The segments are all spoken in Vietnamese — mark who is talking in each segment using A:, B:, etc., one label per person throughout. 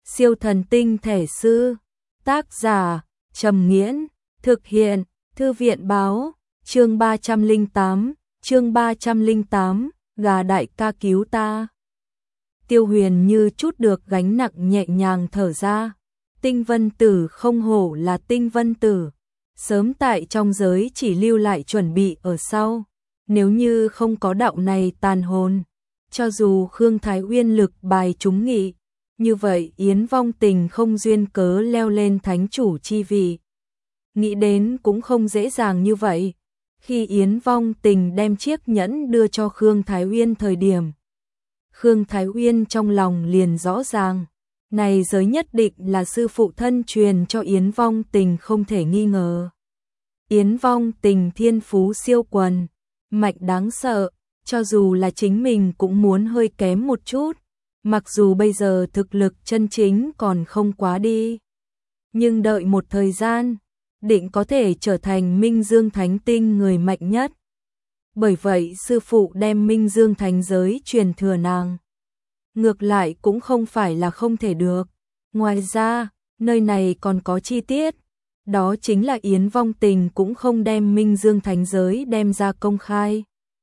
A: Siêu thần tinh thể sư. Tác giả Trầm Nghiễn. Thực hiện Thư viện Báo. Chương 308, gà đại ca cứu ta. Tiêu Huyền như chút được gánh nặng nhẹ nhàng thở ra. Tinh Vân Tử không hổ là Tinh Vân Tử. Sớm tại trong giới chỉ lưu lại chuẩn bị ở sau. Nếu như không có đạo này tàn hồn, cho dù Khương Thái Uyên lực bài trúng nghị, như vậy Yến Vong Tình không duyên cớ leo lên thánh chủ chi vị. Nghĩ đến cũng không dễ dàng như vậy. Khi Yến Vong Tình đem chiếc nhẫn đưa cho Khương Thái Uyên thời điểm, Khương Thái Uyên trong lòng liền rõ ràng, này giới nhất định là sư phụ thân truyền cho Yến Vong Tình không thể nghi ngờ. Yến Vong Tình thiên phú siêu quần, mạnh đáng sợ, cho dù là chính mình cũng muốn hơi kém một chút, mặc dù bây giờ thực lực chân chính còn không quá đi. Nhưng đợi một thời gian, định có thể trở thành Minh Dương Thánh Tinh người mạnh nhất. Bởi vậy sư phụ đem Minh Dương Thánh giới truyền thừa nàng. Ngược lại cũng không phải là không thể được. Ngoài ra, nơi này còn có chi tiết. Đó chính là Yến Vong Tình cũng không đem Minh Dương Thánh giới đem ra công khai,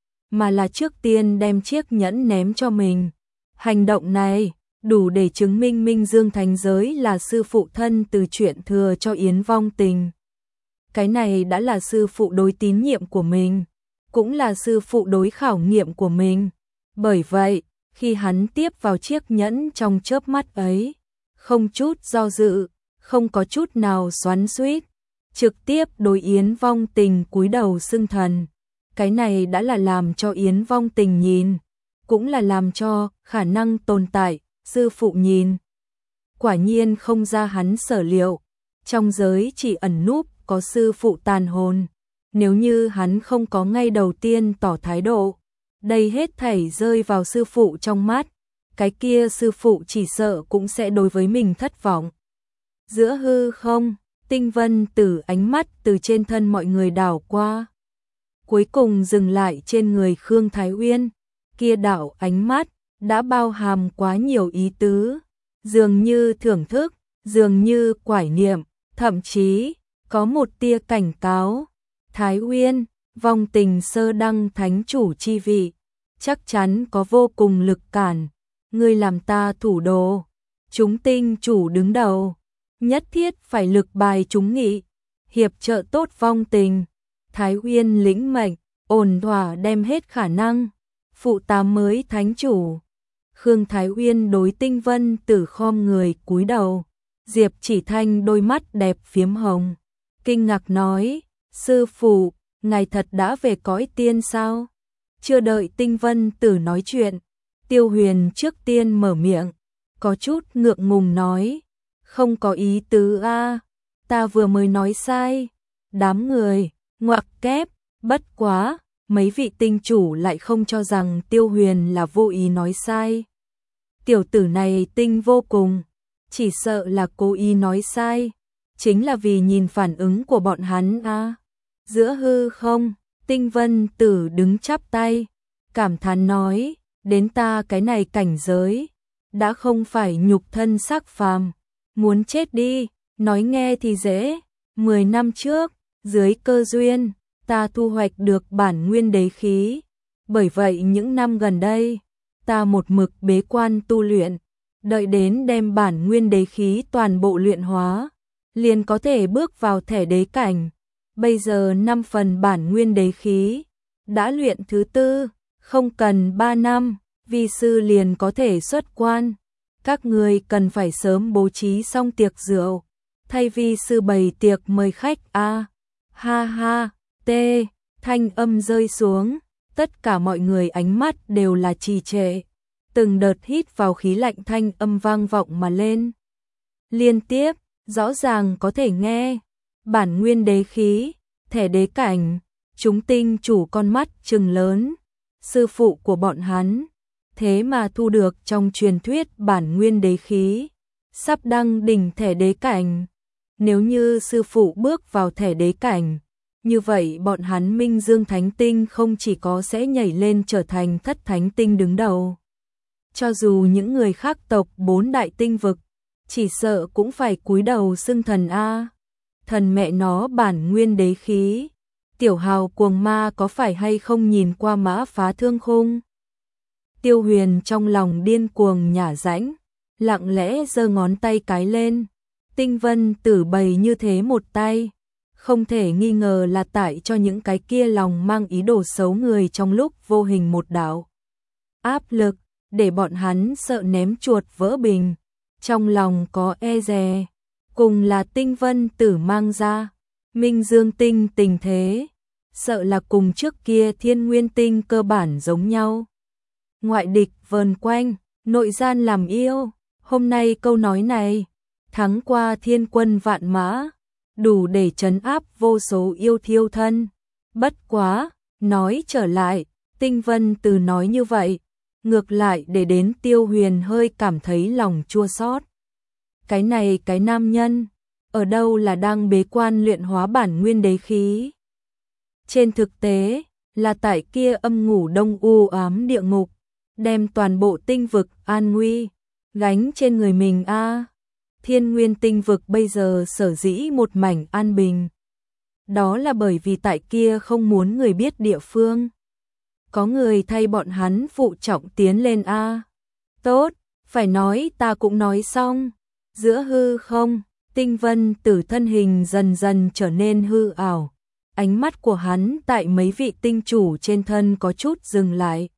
A: mà là trước tiên đem chiếc nhẫn ném cho mình. Hành động này đủ để chứng minh Minh Dương Thánh giới là sư phụ thân từ chuyện thừa cho Yến Vong Tình. Cái này đã là sư phụ đối tín nhiệm của mình, cũng là sư phụ đối khảo nghiệm của mình. Bởi vậy, khi hắn tiếp vào chiếc nhẫn trong chớp mắt ấy, không chút do dự, không có chút nào xoắn xuýt, trực tiếp đối Yến Vong Tình cúi đầu xưng thần. Cái này đã là làm cho Yến Vong Tình nhìn, cũng là làm cho khả năng tồn tại sư phụ nhìn. Quả nhiên không ra hắn sở liệu, trong giới chỉ ẩn núp có sư phụ tàn hồn. Nếu như hắn không có ngay đầu tiên tỏ thái độ, đây hết thảy rơi vào sư phụ trong mắt, cái kia sư phụ chỉ sợ cũng sẽ đối với mình thất vọng. Giữa hư không, Tinh Vân Tử ánh mắt từ trên thân mọi người đảo qua, cuối cùng dừng lại trên người Khương Thái Uyên. Kia đảo ánh mắt đã bao hàm quá nhiều ý tứ, dường như thưởng thức, dường như quải niệm, thậm chí có một tia cảnh cáo. Thái Uyên, Vong Tình sơ đăng thánh chủ chi vị, chắc chắn có vô cùng lực cản. Ngươi làm ta thủ đồ, chúng tinh chủ đứng đầu, nhất thiết phải lực bài chúng nghị, hiệp trợ tốt Vong Tình. Thái Uyên lĩnh mệnh, ổn thỏa đem hết khả năng, phụ tá mới thánh chủ. Khương Thái Uyên đối Tinh Vân Tử khom người cúi đầu. Diệp Chỉ Thanh đôi mắt đẹp phiếm hồng, kinh ngạc nói: sư phụ, ngài thật đã về cõi tiên sao? Chưa đợi Tinh Vân Tử nói chuyện, Tiêu Huyền trước tiên mở miệng, có chút ngượng ngùng nói: không có ý tứ a, ta vừa mới nói sai. Đám người ngoặc kép, bất quá, mấy vị tinh chủ lại không cho rằng Tiêu Huyền là vô ý nói sai. Tiểu tử này tinh vô cùng, chỉ sợ là cố ý nói sai, chính là vì nhìn phản ứng của bọn hắn a. Giữa hư không, Tinh Vân Tử đứng chắp tay, cảm thán nói: đến ta cái này cảnh giới, đã không phải nhục thân xác phàm, muốn chết đi, nói nghe thì dễ. 10 năm trước, dưới cơ duyên, ta thu hoạch được bản nguyên đế khí, bởi vậy những năm gần đây, ta một mực bế quan tu luyện, đợi đến đem bản nguyên đế khí toàn bộ luyện hóa, liền có thể bước vào thể đế cảnh. Bây giờ 5 phần bản nguyên đế khí, đã luyện thứ 4, không cần 3 năm, vi sư liền có thể xuất quan. Các người cần phải sớm bố trí xong tiệc rượu, thay vi sư bày tiệc mời khách a. Ha ha, tê, thanh âm rơi xuống, tất cả mọi người ánh mắt đều là trì trệ. Từng đợt hít vào khí lạnh thanh âm vang vọng mà lên. Liên tiếp, rõ ràng có thể nghe. Bản nguyên đế khí, thể đế cảnh, chúng tinh chủ con mắt trừng lớn. Sư phụ của bọn hắn, thế mà thu được trong truyền thuyết bản nguyên đế khí, sắp đăng đỉnh thể đế cảnh. Nếu như sư phụ bước vào thể đế cảnh, như vậy bọn hắn Minh Dương Thánh Tinh không chỉ có sẽ nhảy lên trở thành thất thánh tinh đứng đầu. Cho dù những người khác tộc 4 đại tinh vực, chỉ sợ cũng phải cúi đầu xưng thần a. Thần mẹ nó bản nguyên đế khí, tiểu hào cuồng ma có phải hay không nhìn qua mã phá thương khung. Tiêu Huyền trong lòng điên cuồng nhả rãnh, lặng lẽ giơ ngón tay cái lên. Tinh Vân Tử bày như thế một tay, không thể nghi ngờ là tại cho những cái kia lòng mang ý đồ xấu người trong lúc vô hình một đạo áp lực, để bọn hắn sợ ném chuột vỡ bình, trong lòng có e dè. Cùng là Tinh Vân Tử mang ra, Minh Dương Tinh tình thế, sợ là cùng trước kia Thiên Nguyên Tinh cơ bản giống nhau. Ngoại địch vờn quanh, nội gian làm yêu, hôm nay câu nói này, thắng qua thiên quân vạn mã, đủ để trấn áp vô số yêu thiêu thân. Bất quá, nói trở lại, Tinh Vân Tử nói như vậy, ngược lại để đến Tiêu Huyền hơi cảm thấy lòng chua xót. Cái này cái nam nhân, ở đâu là đang bế quan luyện hóa bản nguyên đế khí. Trên thực tế, là tại kia âm ngủ đông u ám địa ngục, đem toàn bộ tinh vực an nguy, gánh trên người mình a. Thiên Nguyên Tinh vực bây giờ sở dĩ một mảnh an bình. Đó là bởi vì tại kia không muốn người biết địa phương. Có người thay bọn hắn phụ trọng tiến lên a. Tốt, phải nói ta cũng nói xong. Giữa hư không, Tinh Vân Tử thân hình dần dần trở nên hư ảo. Ánh mắt của hắn tại mấy vị tinh chủ trên thân có chút dừng lại.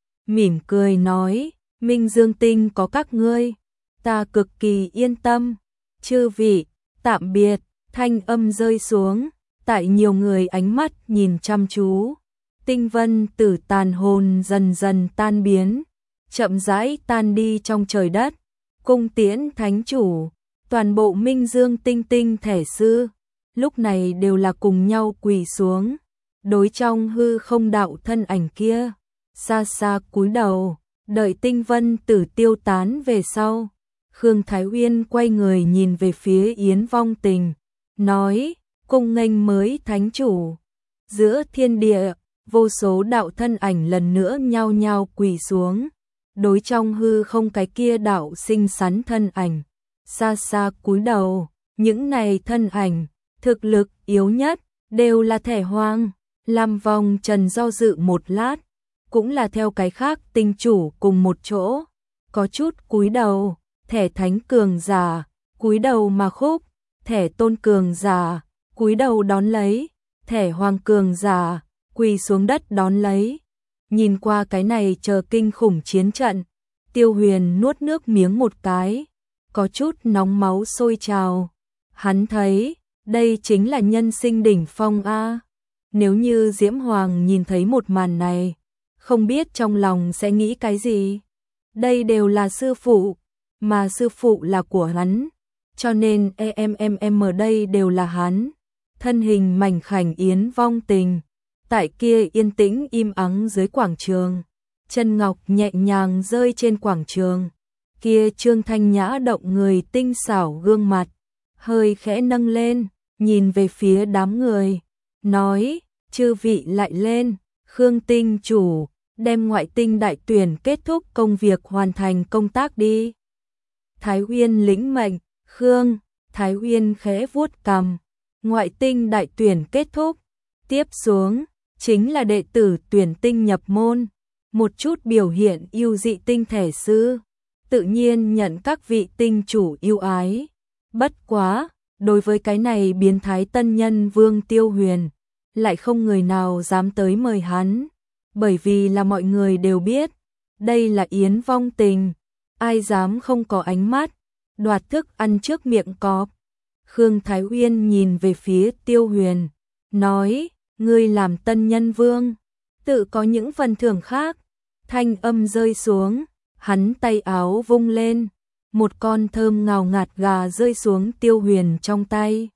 A: Mỉm cười nói, Minh Dương Tinh có các ngươi, ta cực kỳ yên tâm. Chư vị, tạm biệt, thanh âm rơi xuống, tại nhiều người ánh mắt nhìn chăm chú. Tinh Vân Tử tàn hồn dần dần tan biến, chậm rãi tan đi trong trời đất. Cung tiễn thánh chủ, toàn bộ Minh Dương Tinh Tinh thể sư, lúc này đều là cùng nhau quỳ xuống, đối trong hư không đạo thân ảnh kia, xa xa cúi đầu, đợi Tinh Vân Tử tiêu tán về sau. Khương Thái Uyên quay người nhìn về phía Yến Vong Tình, nói, cung nghênh mới thánh chủ. Giữa thiên địa, vô số đạo thân ảnh lần nữa nhao nhao quỳ xuống, đối trong hư không cái kia đạo xinh xắn thân ảnh, xa xa cúi đầu. Những này thân ảnh, thực lực yếu nhất, đều là thẻ hoang. Lam Vong Trần do dự một lát, cũng là theo cái khác tinh chủ cùng một chỗ, có chút cúi đầu. Thẻ thánh cường giả, cúi đầu mà khúc, thẻ tôn cường giả, cúi đầu đón lấy, thẻ hoàng cường giả, quỳ xuống đất đón lấy. Nhìn qua cái này chờ kinh khủng chiến trận, Tiêu Huyền nuốt nước miếng một cái, có chút nóng máu sôi trào. Hắn thấy, đây chính là nhân sinh đỉnh phong a. Nếu như Diễm Hoàng nhìn thấy một màn này, không biết trong lòng sẽ nghĩ cái gì. Đây đều là sư phụ, mà sư phụ là của hắn, cho nên em ở đây đều là hắn. Thân hình mảnh khảnh Yến Vong Tình, tại kia yên tĩnh im ắng dưới quảng trường, chân ngọc nhẹ nhàng rơi trên quảng trường, kia trương thanh nhã động người tinh xảo gương mặt, hơi khẽ nâng lên, nhìn về phía đám người, nói, chư vị lại lên, Khương tinh chủ, đem ngoại tinh đại tuyển kết thúc công việc hoàn thành công tác đi. Thái Uyên lĩnh mệnh, Khương, Thái Uyên khẽ vuốt cằm, ngoại tinh đại tuyển kết thúc, tiếp xuống, chính là đệ tử tuyển tinh nhập môn, một chút biểu hiện ưu dị tinh thể sư, tự nhiên nhận các vị tinh chủ yêu ái. Bất quá, đối với cái này biến thái tân nhân Vương Tiêu Huyền, lại không người nào dám tới mời hắn, bởi vì là mọi người đều biết, đây là Yến Vong Tình, ai dám không có ánh mắt, đoạt thức ăn trước miệng cọp. Khương Thái Uyên nhìn về phía Tiêu Huyền, nói, ngươi làm tân nhân vương, tự có những phần thưởng khác. Thanh âm rơi xuống, hắn tay áo vung lên, một con thơm ngào ngạt gà rơi xuống Tiêu Huyền trong tay.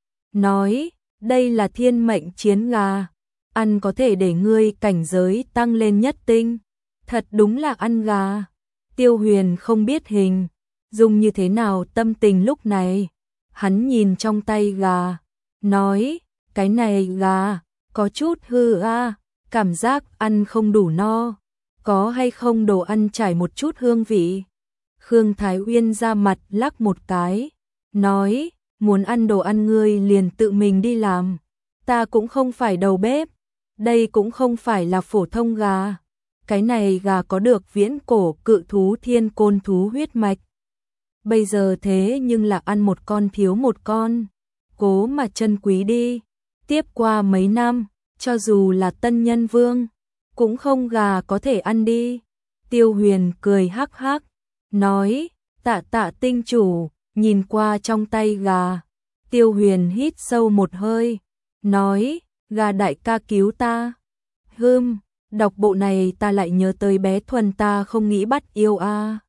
A: Nói, đây là thiên mệnh chiến gà, ăn có thể để ngươi cảnh giới tăng lên nhất tinh, thật đúng là ăn gà. Tiêu Huyền không biết hình dùng như thế nào tâm tình lúc này, hắn nhìn trong tay gà, nói, cái này gà, có chút hư a, cảm giác ăn không đủ no, có hay không đồ ăn trải một chút hương vị. Khương Thái Uyên ra mặt lắc một cái, nói, muốn ăn đồ ăn ngươi liền tự mình đi làm, ta cũng không phải đầu bếp, đây cũng không phải là phổ thông gà, cái này gà có được viễn cổ cự thú thiên côn thú huyết mạch. Bây giờ thế nhưng là ăn một con thiếu một con, cố mà trân quý đi, tiếp qua mấy năm, cho dù là tân nhân vương, cũng không gà có thể ăn đi. Tiêu Huyền cười hắc hắc, nói, tạ tạ tinh chủ, nhìn qua trong tay gà. Tiêu Huyền hít sâu một hơi, nói, gà đại ca cứu ta. Đọc bộ này ta lại nhớ tới bé Thuần ta không nghĩ bắt yêu a.